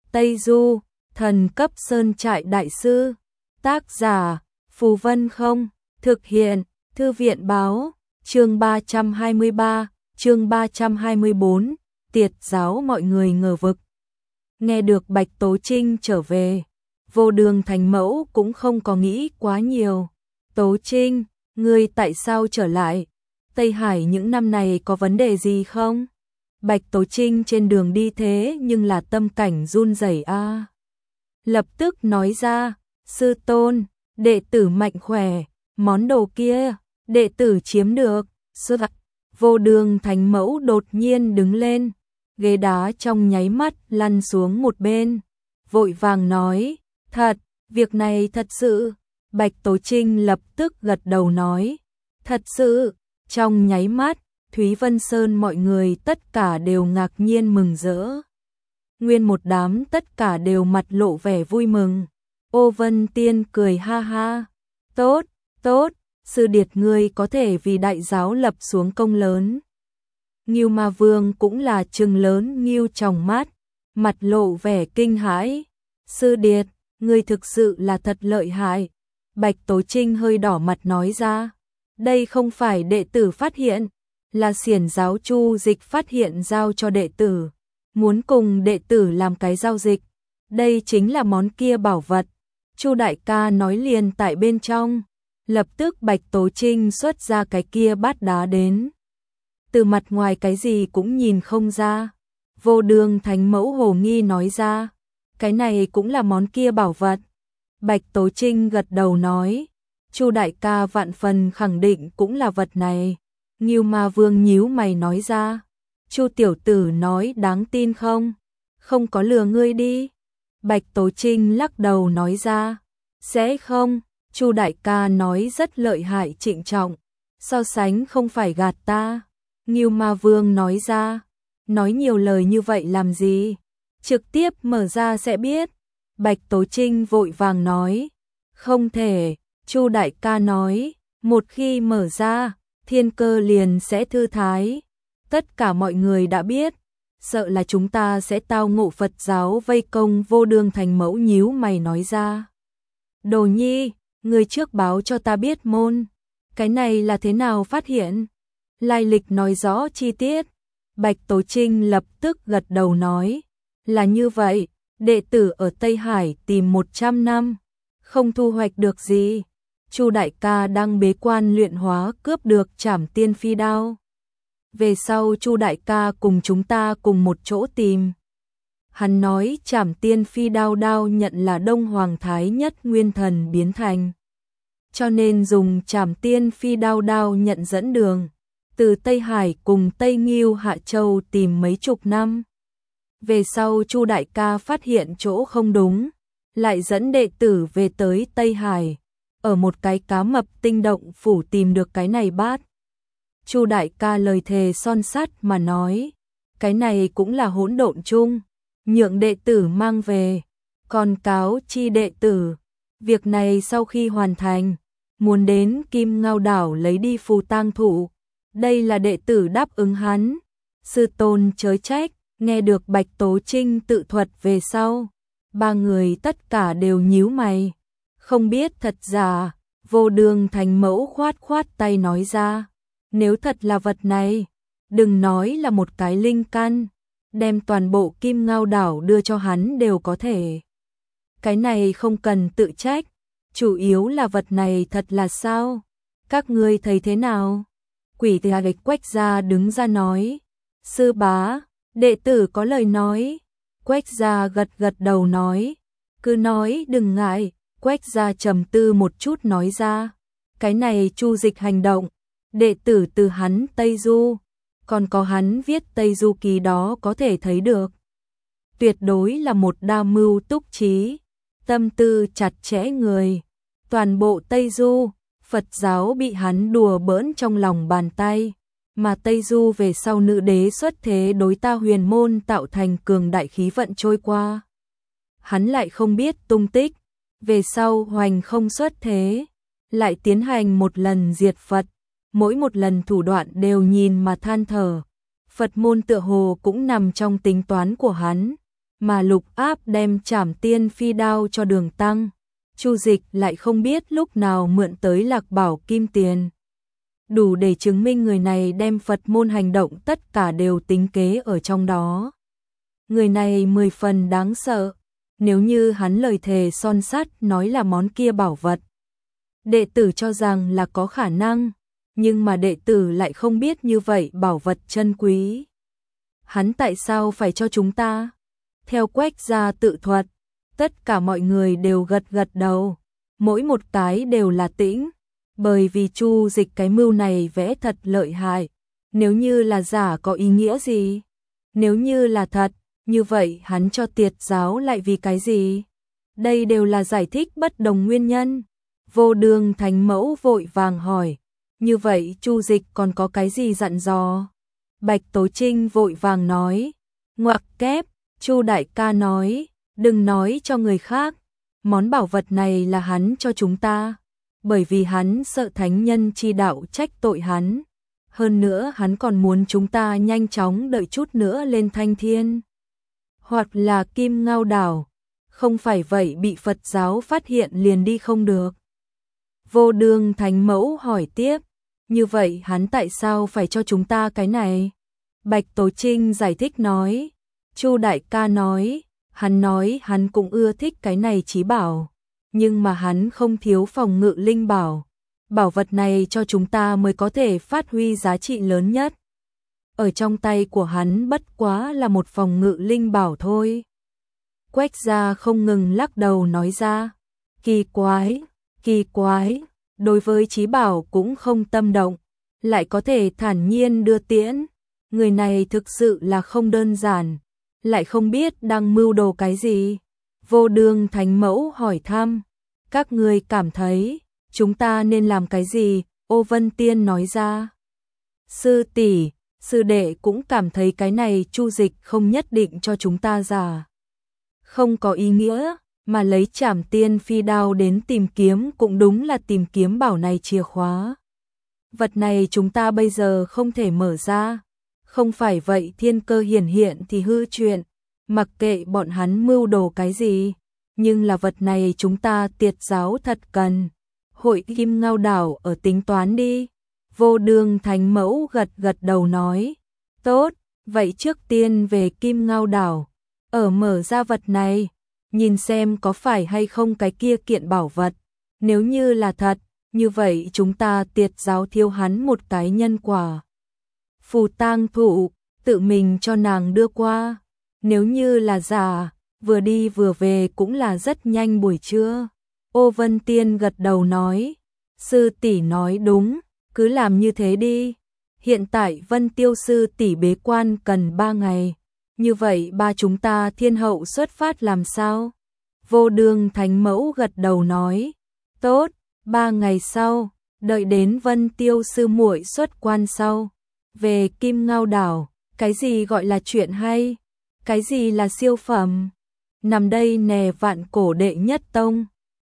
Tây Du, thần cấp sơn trại đại sư. Tác giả, Phù Vân Không, thực hiện, Thư viện báo, chương 323, chương 324, tiệt giáo mọi người ngờ vực. Nghe được Bạch Tố Trinh trở về, Vô Đường Thánh Mẫu cũng không có nghĩ quá nhiều. Tố Trinh, ngươi tại sao trở lại? Tây Hải những năm này có vấn đề gì không? Bạch Tố Trinh trên đường đi thế nhưng là tâm cảnh run rẩy a. Lập tức nói ra, sư tôn, đệ tử mạnh khỏe, món đồ kia, đệ tử chiếm được. Vô Đường Thánh Mẫu đột nhiên đứng lên, ghế đá trong nháy mắt lăn xuống một bên, vội vàng nói, thật, việc này thật sự. Bạch Tố Trinh lập tức gật đầu nói, thật sự. Trong nháy mắt, Thúy Vân Sơn mọi người tất cả đều ngạc nhiên mừng rỡ. Nguyên một đám tất cả đều mặt lộ vẻ vui mừng. Ô Vân Tiên cười ha ha, tốt, tốt, sư điệt ngươi có thể vì đại giáo lập xuống công lớn. Ngưu Ma Vương cũng là trừng lớn ngưu tròng mắt, mặt lộ vẻ kinh hãi. Sư điệt, ngươi thực sự là thật lợi hại. Bạch Tố Trinh hơi đỏ mặt nói ra, đây không phải đệ tử phát hiện, là xiển giáo Chu Dịch phát hiện giao cho đệ tử, muốn cùng đệ tử làm cái giao dịch. Đây chính là món kia bảo vật. Chu đại ca nói liền tại bên trong. Lập tức Bạch Tố Trinh xuất ra cái kia bát đá đến. Từ mặt ngoài cái gì cũng nhìn không ra. Vô Đường Thánh Mẫu hồ nghi nói ra, cái này cũng là món kia bảo vật. Bạch Tố Trinh gật đầu nói, Chu đại ca vạn phần khẳng định cũng là vật này. Ngưu Ma Vương nhíu mày nói ra, Chu tiểu tử nói đáng tin không? Không có lừa ngươi đi. Bạch Tố Trinh lắc đầu nói ra, sẽ không. Chu đại ca nói rất lợi hại trịnh trọng, so sánh không phải gạt ta. Ngưu Ma Vương nói ra, nói nhiều lời như vậy làm gì? Trực tiếp mở ra sẽ biết. Bạch Tố Trinh vội vàng nói, không thể. Chu đại ca nói, một khi mở ra, thiên cơ liền sẽ thư thái. Tất cả mọi người đã biết, sợ là chúng ta sẽ tao ngộ Phật giáo vây công. Vô Đường Thánh Mẫu nhíu mày nói ra, Đồ Nhi, người trước báo cho ta biết môn, cái này là thế nào phát hiện? Lai lịch nói rõ chi tiết. Bạch Tố Trinh lập tức gật đầu nói, là như vậy, đệ tử ở Tây Hải tìm 100 năm, không thu hoạch được gì. Chu đại ca đang bế quan luyện hóa cướp được Trảm Tiên Phi đao. Về sau Chu đại ca cùng chúng ta cùng một chỗ tìm. Hắn nói Trảm Tiên Phi đao đao nhận là Đông Hoàng Thái Nhất Nguyên Thần biến thành, cho nên dùng Trảm Tiên Phi đao đao nhận dẫn đường, từ Tây Hải cùng Tây Ngưu Hạ Châu tìm mấy chục năm. Về sau Chu đại ca phát hiện chỗ không đúng, lại dẫn đệ tử về tới Tây Hải, ở một cái cá mập tinh động phủ tìm được cái này bát. Chu đại ca lời thề son sắt mà nói, cái này cũng là hỗn độn chung, nhượng đệ tử mang về, còn cáo chi đệ tử. Việc này sau khi hoàn thành, muốn đến Kim Ngao đảo lấy đi phù tang thụ. Đây là đệ tử đáp ứng hắn. Sư tôn chớ trách. Nghe được Bạch Tố Trinh tự thuật về sau, ba người tất cả đều nhíu mày, không biết thật giả. Vô Đường Thánh Mẫu khoát khoát tay nói ra, nếu thật là vật này, đừng nói là một cái linh căn, đem toàn bộ Kim Ngao đảo đưa cho hắn đều có thể. Cái này không cần tự trách, chủ yếu là vật này thật là sao? Các ngươi thấy thế nào? Quỷ Tà Gạch Quách Gia đứng ra nói, sư bá, đệ tử có lời nói. Quách Gia gật gật đầu nói, cứ nói đừng ngại. Quách Gia trầm tư một chút nói ra, cái này Chu Dịch hành động, đệ tử từ hắn Tây Du, còn có hắn viết Tây Du ký đó có thể thấy được. Tuyệt đối là một đa mưu túc trí, tâm tư chặt chẽ người. Toàn bộ Tây Du, Phật giáo bị hắn đùa bỡn trong lòng bàn tay, mà Tây Du về sau nữ đế xuất thế đối ta Huyền môn tạo thành cường đại khí vận trôi qua. Hắn lại không biết tung tích, về sau Hoành không xuất thế, lại tiến hành một lần diệt Phật, mỗi một lần thủ đoạn đều nhìn mà than thở. Phật môn tựa hồ cũng nằm trong tính toán của hắn. mà Lục Áp đem Trảm Tiên Phi đao cho Đường Tăng, Chu Dịch lại không biết lúc nào mượn tới Lạc Bảo kim tiền. Đủ để chứng minh người này đem Phật môn hành động tất cả đều tính kế ở trong đó. Người này 10 phần đáng sợ, nếu như hắn lời thề son sắt nói là món kia bảo vật. Đệ tử cho rằng là có khả năng, nhưng mà đệ tử lại không biết như vậy bảo vật chân quý. Hắn tại sao phải cho chúng ta? Theo Quách gia tự thuật, tất cả mọi người đều gật gật đầu, mỗi một cái đều là tĩnh, bởi vì Chu Dịch cái mưu này vẽ thật lợi hại, nếu như là giả có ý nghĩa gì? Nếu như là thật, như vậy hắn cho tiệt giáo lại vì cái gì? Đây đều là giải thích bất đồng nguyên nhân. Vô Đường Thánh Mẫu vội vàng hỏi, như vậy Chu Dịch còn có cái gì dặn dò? Bạch Tố Trinh vội vàng nói, ngoặc kép, Chu đại ca nói, đừng nói cho người khác, món bảo vật này là hắn cho chúng ta, bởi vì hắn sợ thánh nhân chi đạo trách tội hắn. Hơn nữa hắn còn muốn chúng ta nhanh chóng đợi chút nữa lên Thanh Thiên, hoặc là Kim Ngao đảo, không phải vậy bị Phật giáo phát hiện liền đi không được. Vô Đường Thánh Mẫu hỏi tiếp, như vậy hắn tại sao phải cho chúng ta cái này? Bạch Tố Trinh giải thích nói, Chu đại ca nói hắn cũng ưa thích cái này chí bảo, nhưng mà hắn không thiếu phòng ngự linh bảo. Bảo vật này cho chúng ta mới có thể phát huy giá trị lớn nhất. Ở trong tay của hắn bất quá là một phòng ngự linh bảo thôi. Quách gia không ngừng lắc đầu nói ra, kỳ quái, đối với chí bảo cũng không tâm động, lại có thể thản nhiên đưa tiễn. Người này thực sự là không đơn giản, lại không biết đang mưu đồ cái gì. Vô Đường Thánh Mẫu hỏi thăm, các ngươi cảm thấy chúng ta nên làm cái gì? Ô Vân Tiên nói ra, sư tỷ, sư đệ cũng cảm thấy cái này Chu Dịch không nhất định cho chúng ta giả. Không có ý nghĩa, mà lấy Trảm Tiên Phi đao đến tìm kiếm cũng đúng là tìm kiếm bảo này chìa khóa. Vật này chúng ta bây giờ không thể mở ra, không phải vậy thiên cơ hiển hiện thì hư chuyện, mặc kệ bọn hắn mưu đồ cái gì, nhưng là vật này chúng ta tiệt giáo thật cần. Hội Kim Ngao đảo ở tính toán đi. Vô Đường Thánh Mẫu gật gật đầu nói, tốt, vậy trước tiên về Kim Ngao đảo, ở mở ra vật này, nhìn xem có phải hay không cái kia kiện bảo vật. Nếu như là thật, như vậy chúng ta tiệt giáo thiếu hắn một cái nhân quả. Phù tang thụ, tự mình cho nàng đưa qua. Nếu như là giả, vừa đi vừa về cũng là rất nhanh buổi trưa. Ô Vân Tiên gật đầu nói, sư tỷ nói đúng, cứ làm như thế đi. Hiện tại Vân Tiêu sư tỷ bế quan cần 3 ngày, như vậy ba chúng ta thiên hậu xuất phát làm sao? Vô Đường Thánh Mẫu gật đầu nói, tốt, 3 ngày sau, đợi đến Vân Tiêu sư muội xuất quan sau. Về Kim Ngao đảo, cái gì gọi là chuyện hay? Cái gì là siêu phẩm? Nằm đây nè Vạn Cổ đệ nhất tông.